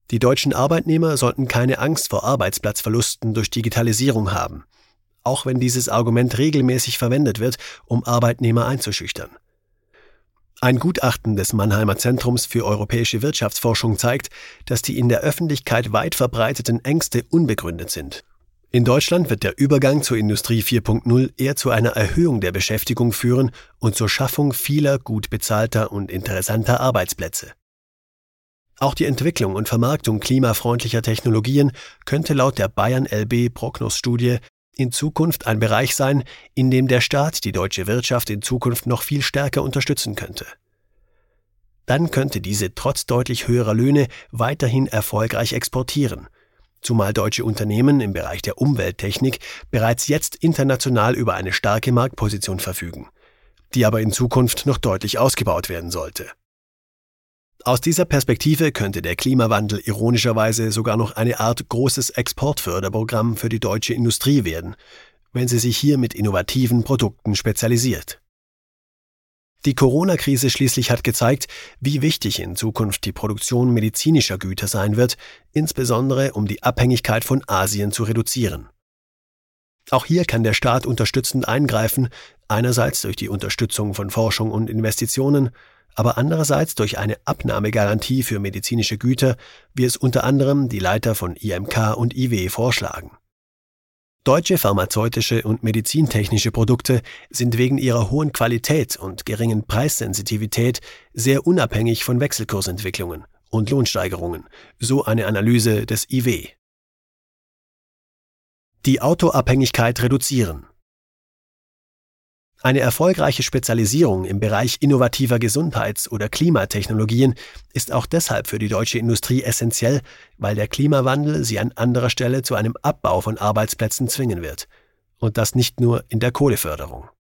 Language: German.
Die deutschen Arbeitnehmer sollten keine Angst vor Arbeitsplatzverlusten durch Digitalisierung haben, auch wenn dieses Argument regelmäßig verwendet wird, um Arbeitnehmer einzuschüchtern. Ein Gutachten des Mannheimer Zentrums für europäische Wirtschaftsforschung zeigt, dass die in der Öffentlichkeit weit verbreiteten Ängste unbegründet sind. In Deutschland wird der Übergang zur Industrie 4.0 eher zu einer Erhöhung der Beschäftigung führen und zur Schaffung vieler gut bezahlter und interessanter Arbeitsplätze. Auch die Entwicklung und Vermarktung klimafreundlicher Technologien könnte laut der Bayern LB Prognos-Studie in Zukunft ein Bereich sein, in dem der Staat die deutsche Wirtschaft in Zukunft noch viel stärker unterstützen könnte. Dann könnte diese trotz deutlich höherer Löhne weiterhin erfolgreich exportieren, zumal deutsche Unternehmen im Bereich der Umwelttechnik bereits jetzt international über eine starke Marktposition verfügen, die aber in Zukunft noch deutlich ausgebaut werden sollte. Aus dieser Perspektive könnte der Klimawandel ironischerweise sogar noch eine Art großes Exportförderprogramm für die deutsche Industrie werden, wenn sie sich hier mit innovativen Produkten spezialisiert. Die Corona-Krise schließlich hat gezeigt, wie wichtig in Zukunft die Produktion medizinischer Güter sein wird, insbesondere um die Abhängigkeit von Asien zu reduzieren. Auch hier kann der Staat unterstützend eingreifen, einerseits durch die Unterstützung von Forschung und Investitionen, aber andererseits durch eine Abnahmegarantie für medizinische Güter, wie es unter anderem die Leiter von IMK und IW vorschlagen. Deutsche pharmazeutische und medizintechnische Produkte sind wegen ihrer hohen Qualität und geringen Preissensitivität sehr unabhängig von Wechselkursentwicklungen und Lohnsteigerungen, so eine Analyse des IW. Die Autoabhängigkeit reduzieren. Eine erfolgreiche Spezialisierung im Bereich innovativer Gesundheits- oder Klimatechnologien ist auch deshalb für die deutsche Industrie essentiell, weil der Klimawandel sie an anderer Stelle zu einem Abbau von Arbeitsplätzen zwingen wird. Und das nicht nur in der Kohleförderung.